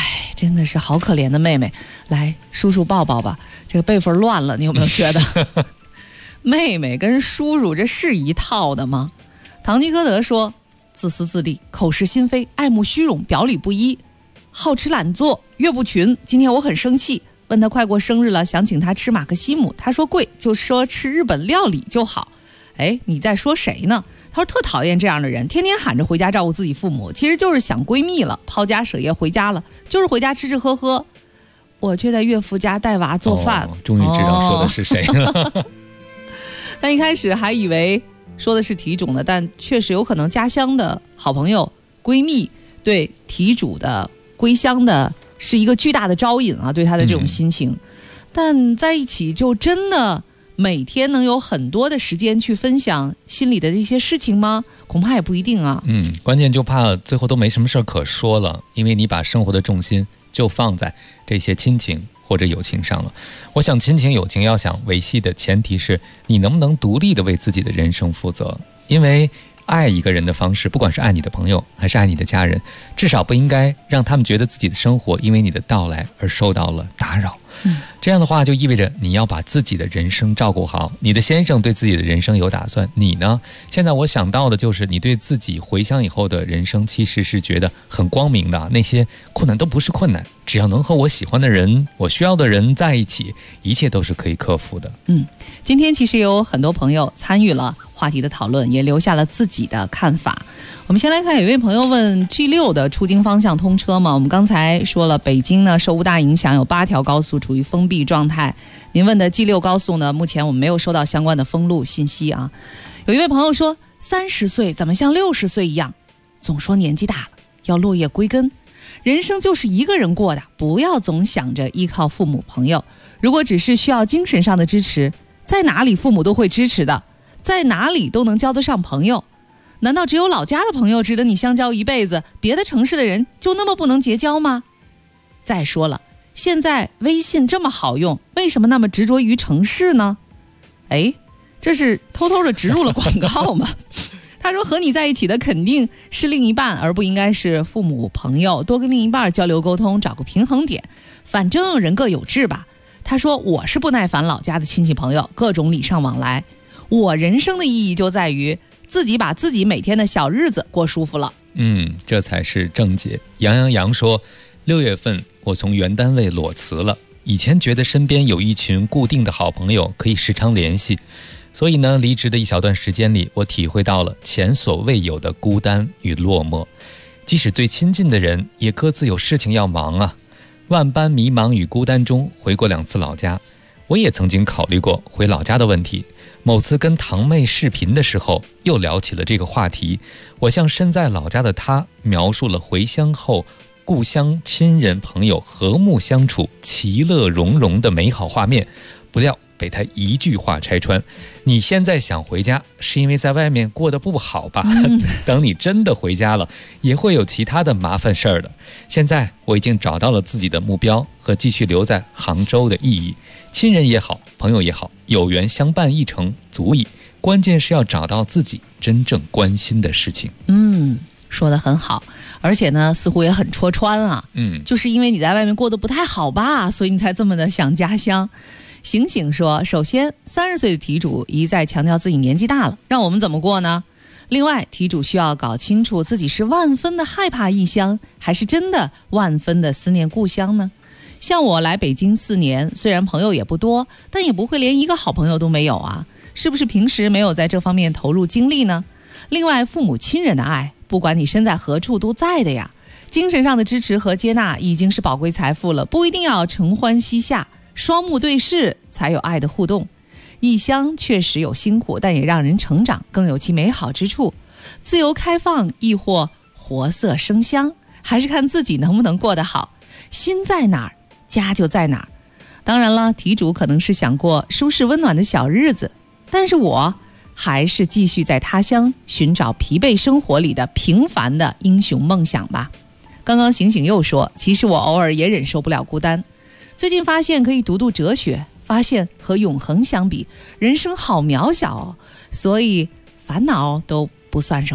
真的是好可怜的妹妹，来叔叔抱抱吧，这个辈分乱了，你有没有觉得？妹妹跟叔叔这是一套的吗？堂吉诃德说，自私自利，口是心非，爱慕虚荣，表里不一，好吃懒做，岳不群。今天我很生气，问他快过生日了，想请他吃马克西姆，他说贵，就说吃日本料理就好。哎，你在说谁呢？他说特讨厌这样的人，天天喊着回家照顾自己父母，其实就是想闺蜜了，抛家舍业回家了，就是回家吃吃喝喝。我却在岳父家带娃做饭。 终于知道说的是谁了。 但一开始还以为说的是题主呢，但确实有可能家乡的好朋友闺蜜对题主的归乡的是一个巨大的招引啊，对他的这种心情。但在一起就真的每天能有很多的时间去分享心里的这些事情吗？恐怕也不一定啊。 关键就怕最后都没什么事可说了，因为你把生活的重心就放在这些亲情或者友情上了。我想亲情友情要想维系的前提是你能不能独立的为自己的人生负责，因为爱一个人的方式，不管是爱你的朋友还是爱你的家人，至少不应该让他们觉得自己的生活因为你的到来而受到了打扰。这样的话就意味着你要把自己的人生照顾好，你的先生对自己的人生有打算，你呢？现在我想到的就是你对自己回乡以后的人生其实是觉得很光明的，那些困难都不是困难，只要能和我喜欢的人，我需要的人在一起，一切都是可以克服的。 今天其实有很多朋友参与了话题的讨论，也留下了自己的看法。我们先来看，有一位朋友问 G6 的出京方向通车吗？我们刚才说了，北京呢受乌大影响，有8条高速处于封闭状态。您问的 G6 高速呢，目前我们没有收到相关的封路信息啊。有一位朋友说，30岁怎么像60岁一样？总说年纪大了要落叶归根，人生就是一个人过的，不要总想着依靠父母朋友。如果只是需要精神上的支持，在哪里父母都会支持的，在哪里都能交得上朋友。难道只有老家的朋友值得你相交一辈子，别的城市的人就那么不能结交吗？再说了，现在微信这么好用，为什么那么执着于城市呢？这是偷偷的植入了广告吗？他说和你在一起的肯定是另一半，而不应该是父母朋友，多跟另一半交流沟通，找个平衡点，反正人各有志吧。他说我是不耐烦老家的亲戚朋友，各种礼尚往来，我人生的意义就在于自己把自己每天的小日子过舒服了。 这才是正解。杨说，6月份我从原单位裸辞了，以前觉得身边有一群固定的好朋友可以时常联系，所以呢，离职的一小段时间里，我体会到了前所未有的孤单与落寞。即使最亲近的人也各自有事情要忙啊，万般迷茫与孤单中回过2次老家。我也曾经考虑过回老家的问题，某次跟堂妹视频的时候又聊起了这个话题。我向身在老家的她描述了回乡后故乡亲人朋友和睦相处、其乐融融的美好画面，不料被她一句话拆穿：你现在想回家是因为在外面过得不好吧？等你真的回家了，也会有其他的麻烦事儿的。现在我已经找到了自己的目标和继续留在杭州的意义，亲人也好，朋友也好，有缘相伴一程足矣，关键是要找到自己真正关心的事情。 说得很好，而且呢似乎也很戳穿啊。就是因为你在外面过得不太好吧，所以你才这么的想家乡。醒醒说，首先30岁的题主一再强调自己年纪大了，让我们怎么过呢？另外，题主需要搞清楚自己是万分的害怕异乡，还是真的万分的思念故乡呢？像我来北京4年，虽然朋友也不多，但也不会连一个好朋友都没有啊，是不是平时没有在这方面投入精力呢？另外，父母亲人的爱，不管你身在何处都在的呀。精神上的支持和接纳已经是宝贵财富了，不一定要承欢膝下，双目对视才有爱的互动。异乡确实有辛苦，但也让人成长，更有其美好之处。自由开放亦或活色生香，还是看自己能不能过得好。心在哪儿，家就在哪儿。当然了，题主可能是想过舒适温暖的小日子，但是我还是继续在他乡寻找疲惫生活里的平凡的英雄梦想吧。刚刚醒醒又说，其实我偶尔也忍受不了孤单。最近发现可以读哲学，发现和永恒相比，人生好渺小哦，所以烦恼都不算什么了。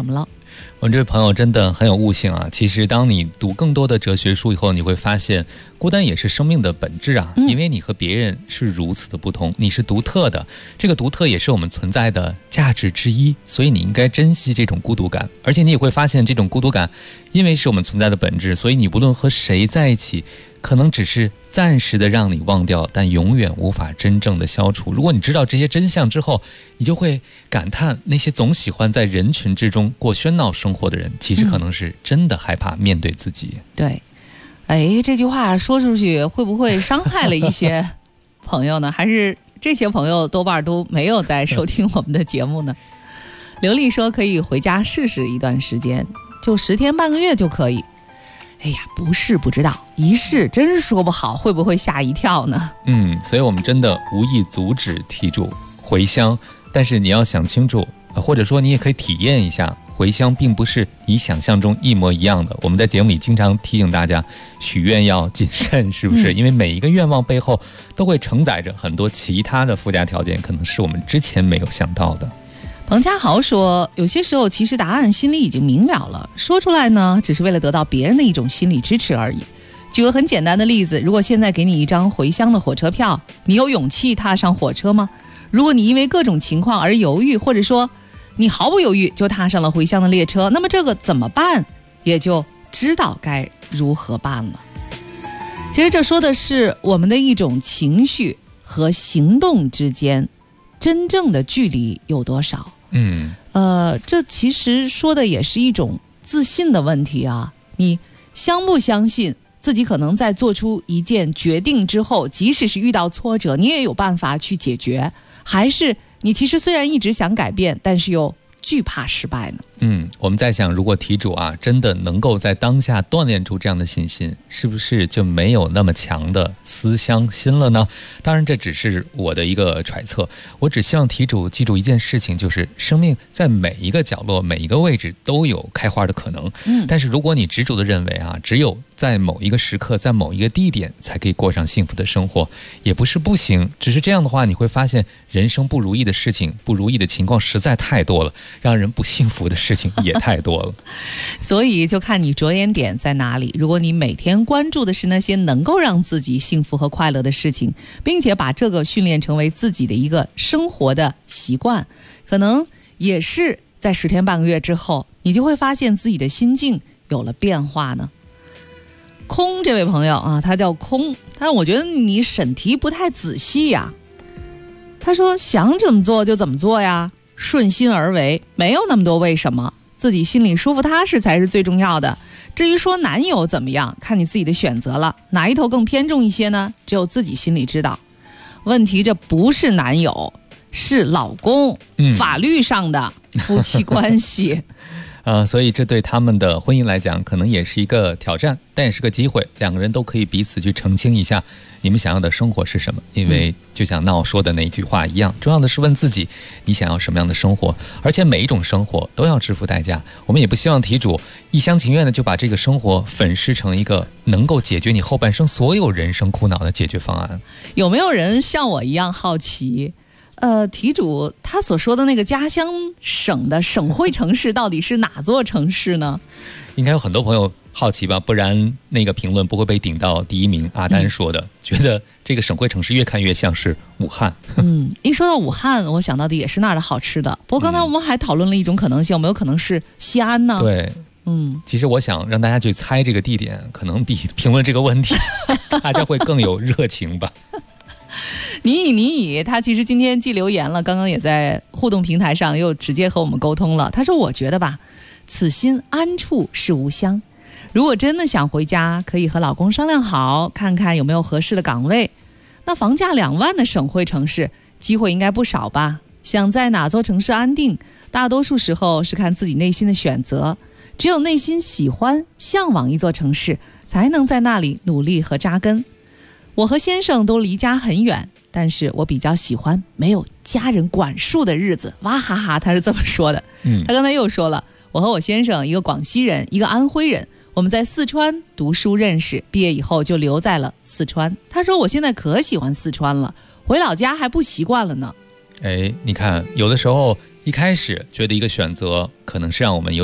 我们这位朋友真的很有悟性啊！其实，当你读更多的哲学书以后，你会发现，孤单也是生命的本质啊！因为你和别人是如此的不同，你是独特的，这个独特也是我们存在的价值之一，所以你应该珍惜这种孤独感。而且你也会发现，这种孤独感，因为是我们存在的本质，所以你不论和谁在一起，可能只是暂时的让你忘掉，但永远无法真正的消除。如果你知道这些真相之后，你就会感叹那些总喜欢在人群之中过喧闹生活的人，其实可能是真的害怕面对自己。 对，哎，这句话说出去会不会伤害了一些朋友呢？还是这些朋友多半都没有在收听我们的节目呢？刘丽说可以回家试试一段时间，就10天半个月就可以。哎呀，不试不知道，一试真说不好会不会吓一跳呢？ 所以我们真的无意阻止题主回乡，但是你要想清楚，或者说你也可以体验一下，回乡并不是你想象中一模一样的。我们在节目里经常提醒大家，许愿要谨慎，是不是？因为每一个愿望背后都会承载着很多其他的附加条件，可能是我们之前没有想到的。 彭家豪说，有些时候其实答案心里已经明了了，说出来呢只是为了得到别人的一种心理支持而已。举个很简单的例子，如果现在给你一张回乡的火车票，你有勇气踏上火车吗？如果你因为各种情况而犹豫，或者说你毫不犹豫就踏上了回乡的列车，那么这个怎么办也就知道该如何办了。其实这说的是我们的一种情绪和行动之间真正的距离有多少。这其实说的也是一种自信的问题啊。你相不相信自己可能在做出一件决定之后，即使是遇到挫折，你也有办法去解决？还是你其实虽然一直想改变，但是又惧怕失败呢？ 我们在想，如果题主真的能够在当下锻炼出这样的信心，是不是就没有那么强的思乡心了呢？当然这只是我的一个揣测，我只希望题主记住一件事情，就是生命在每一个角落每一个位置都有开花的可能。但是如果你执着的认为只有在某一个时刻在某一个地点才可以过上幸福的生活，也不是不行，只是这样的话你会发现人生不如意的事情不如意的情况实在太多了，让人不幸福的事情也太多了。 所以就看你着眼点在哪里。如果你每天关注的是那些能够让自己幸福和快乐的事情，并且把这个训练成为自己的一个生活的习惯，可能也是在10天半个月之后，你就会发现自己的心境有了变化呢。空这位朋友他叫空，但我觉得你审题不太仔细呀。他说想怎么做就怎么做呀，顺心而为，没有那么多为什么，自己心里舒服踏实才是最重要的。至于说男友怎么样，看你自己的选择了，哪一头更偏重一些呢？只有自己心里知道。问题这不是男友，是老公，法律上的夫妻关系。 所以这对他们的婚姻来讲可能也是一个挑战，但也是个机会，两个人都可以彼此去澄清一下你们想要的生活是什么。因为就像闹说的那一句话一样，重要的是问自己你想要什么样的生活，而且每一种生活都要支付代价。我们也不希望题主一厢情愿的就把这个生活粉饰成一个能够解决你后半生所有人生苦恼的解决方案。 有没有人像我一样好奇题主他所说的那个家乡省的省会城市到底是哪座城市呢？ 应该有很多朋友好奇吧，不然那个评论不会被顶到第一名。阿丹说的，觉得这个省会城市越看越像是武汉。 一说到武汉，我想到的也是那儿的好吃的。不过刚才我们还讨论了一种可能性，有没有可能是西安呢？ 对，其实我想让大家去猜这个地点，可能比评论这个问题大家会更有热情吧。 你以他其实今天既留言了，刚刚也在互动平台上又直接和我们沟通了。他说我觉得吧，此心安处是吾乡，如果真的想回家，可以和老公商量好，看看有没有合适的岗位。那房价2万的省会城市机会应该不少吧，想在哪座城市安定，大多数时候是看自己内心的选择，只有内心喜欢向往一座城市，才能在那里努力和扎根。我和先生都离家很远，但是我比较喜欢没有家人管束的日子。哇哈哈，他是这么说的。他刚才又说了，我和我先生一个广西人，一个安徽人，我们在四川读书认识，毕业以后就留在了四川。他说我现在可喜欢四川了，回老家还不习惯了呢。 你看有的时候一开始觉得一个选择可能是让我们有点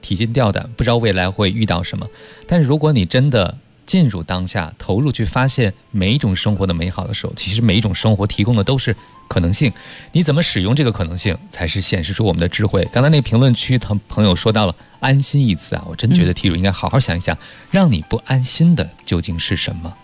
提心吊胆，不知道未来会遇到什么。但是如果你真的进入当下，投入去发现每一种生活的美好的时候，其实每一种生活提供的都是可能性，你怎么使用这个可能性，才是显示出我们的智慧。刚才那评论区朋友说到了安心一词啊，我真觉得题主应该好好想一想，让你不安心的究竟是什么？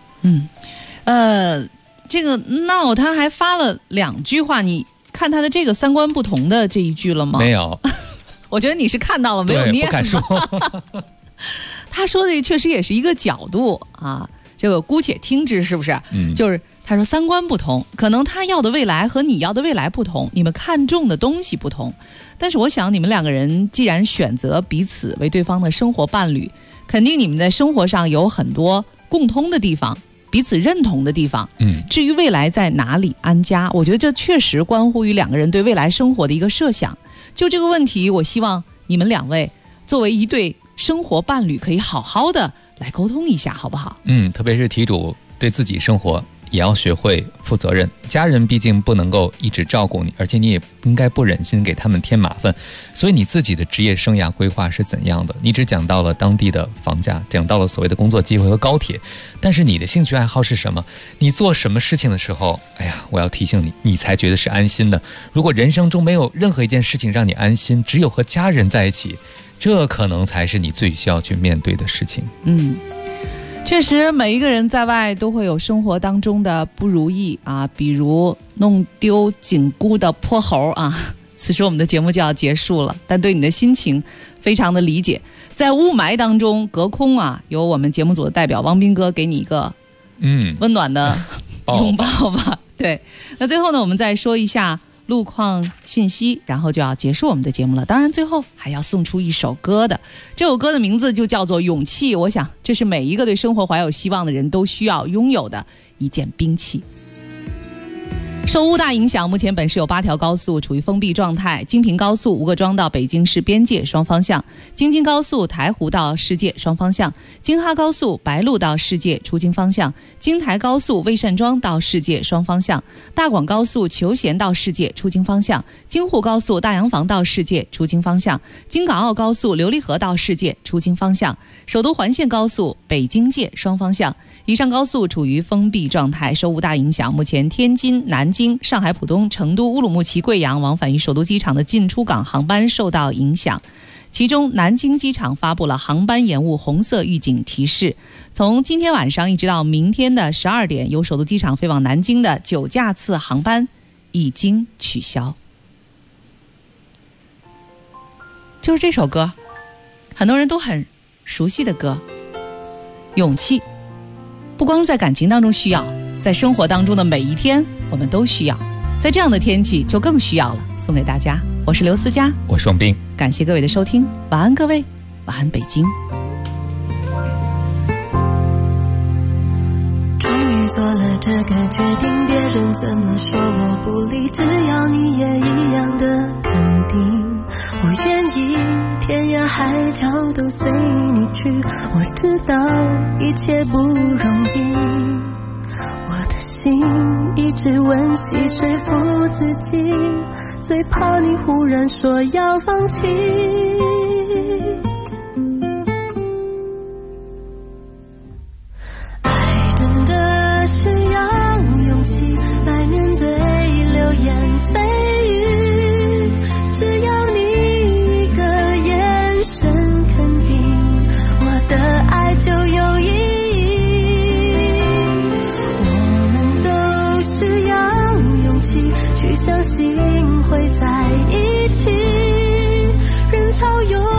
这个闹他还发了2句话，你看他的这个三观不同的这一句了吗？ 没有。 我觉得你是看到了，没有念， 不敢说。 他说的确实也是一个角度啊，这个姑且听之，是不是？就是他说三观不同，可能他要的未来和你要的未来不同，你们看重的东西不同。但是我想你们2个人既然选择彼此为对方的生活伴侣，肯定你们在生活上有很多共通的地方，彼此认同的地方。至于未来在哪里安家，我觉得这确实关乎于2个人对未来生活的一个设想。就这个问题，我希望你们2位作为一对生活伴侣，可以好好的来沟通一下，好不好？ 特别是题主对自己生活也要学会负责任，家人毕竟不能够一直照顾你，而且你也应该不忍心给他们添麻烦。所以你自己的职业生涯规划是怎样的？你只讲到了当地的房价，讲到了所谓的工作机会和高铁，但是你的兴趣爱好是什么？你做什么事情的时候，我要提醒你，你才觉得是安心的。如果人生中没有任何一件事情让你安心，只有和家人在一起，这可能才是你最需要去面对的事情。 确实每一个人在外都会有生活当中的不如意啊，比如弄丢紧箍的泼猴啊。此时我们的节目就要结束了，但对你的心情非常的理解。在雾霾当中隔空啊，由我们节目组的代表汪斌哥给你一个温暖的拥抱吧。对，那最后呢，我们再说一下路况信息，然后就要结束我们的节目了。当然最后还要送出一首歌的，这首歌的名字就叫做勇气。我想这是每一个对生活怀有希望的人都需要拥有的一件兵器。受雾大影响，目前本市有8条高速处于封闭状态：京平高速吴各庄到北京市边界双方向，京津高速台湖到世界双方向，京哈高速白鹿到世界出京方向，京台高速魏善庄到世界双方向，大广高速求贤到世界出京方向，京沪高速大洋房到世界出京方向，京港澳高速琉璃河到世界出京方向，首都环线高速北京界双方向。以上高速处于封闭状态，受雾大影响，目前天津、南京、上海浦东、成都、乌鲁木齐、贵阳往返于首都机场的进出港航班受到影响。其中南京机场发布了航班延误红色预警提示，从今天晚上一直到明天的12点，由首都机场飞往南京的9架次航班已经取消。就是这首歌，很多人都很熟悉的歌，勇气。不光是在感情当中需要，在生活当中的每一天我们都需要，在这样的天气就更需要了。送给大家，我是刘思佳， 我是王斌， 感谢各位的收听，晚安各位，晚安北京。 终于做了这个决定，别人怎么说我不理，只要你也一样的肯定，我愿意天涯海角都随你去。我知道一切不容易，我的心一直温习说服自己，最怕你忽然说要放弃。爱真的需要勇气来面对流言蜚语，只要你一个眼神肯定，我的爱就有意义。我们都需要勇气去相信会在一起，人潮涌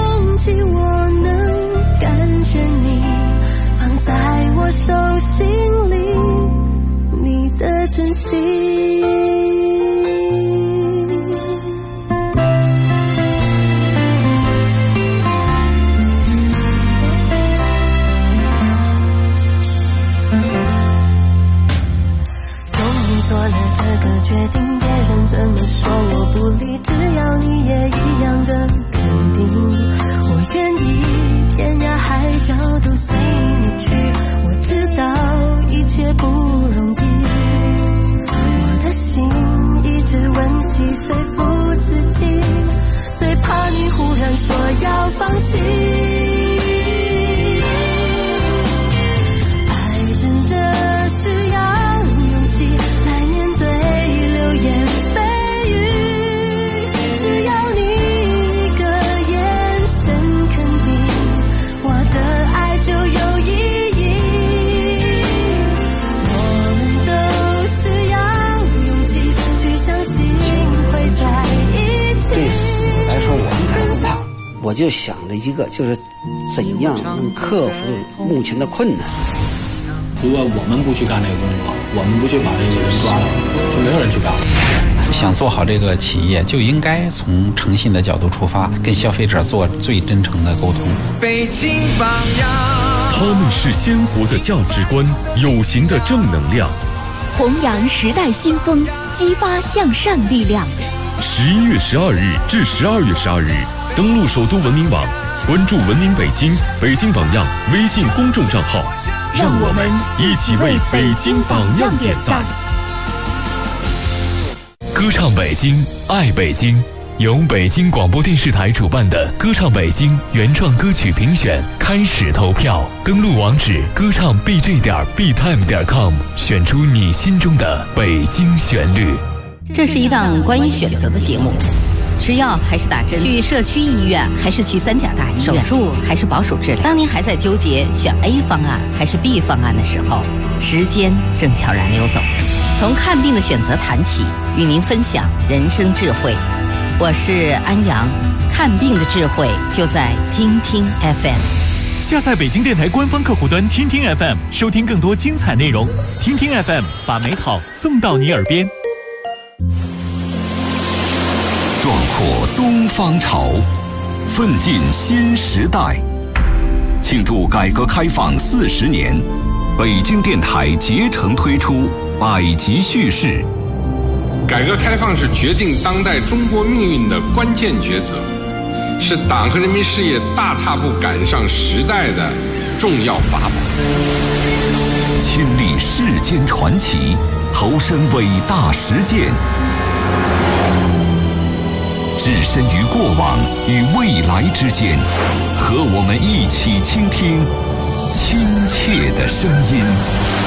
我就想着一个，就是怎样能克服目前的困难。 如果我们不去干这个工作，我们不去把这个人抓了，就没有人去干了。 想做好这个企业，就应该从诚信的角度出发，跟消费者做最真诚的沟通。 北京榜样， 他们是鲜活的价值观，有形的正能量， 弘扬时代新风，激发向善力量。 11月12日至12月12日，登录首都文明网，关注文明北京、北京榜样微信公众账号， 让我们一起为北京榜样点赞。歌唱北京，爱北京，由北京广播电视台主办的歌唱北京原创歌曲评选开始投票，登录网址歌唱 bj.btime.com， 选出你心中的北京旋律。 这是一档关于选择的节目，吃药还是打针，去社区医院还是去3甲大医院，手术还是保守治疗。当您还在纠结选 A 方案还是 B 方案的时候，时间正悄然溜走。从看病的选择谈起，与您分享人生智慧。我是安阳，看病的智慧就在听听 FM。 下载北京电台官方客户端听听 FM， 收听更多精彩内容。听听 FM， 把美好送到你耳边。 壮阔东方潮，奋进新时代。庆祝改革开放40年，北京电台竭诚推出百集叙事。 改革开放是决定当代中国命运的关键抉择，是党和人民事业大踏步赶上时代的重要法宝。 亲历世间传奇，投身伟大实践，置身于过往与未来之间，和我们一起倾听亲切的声音。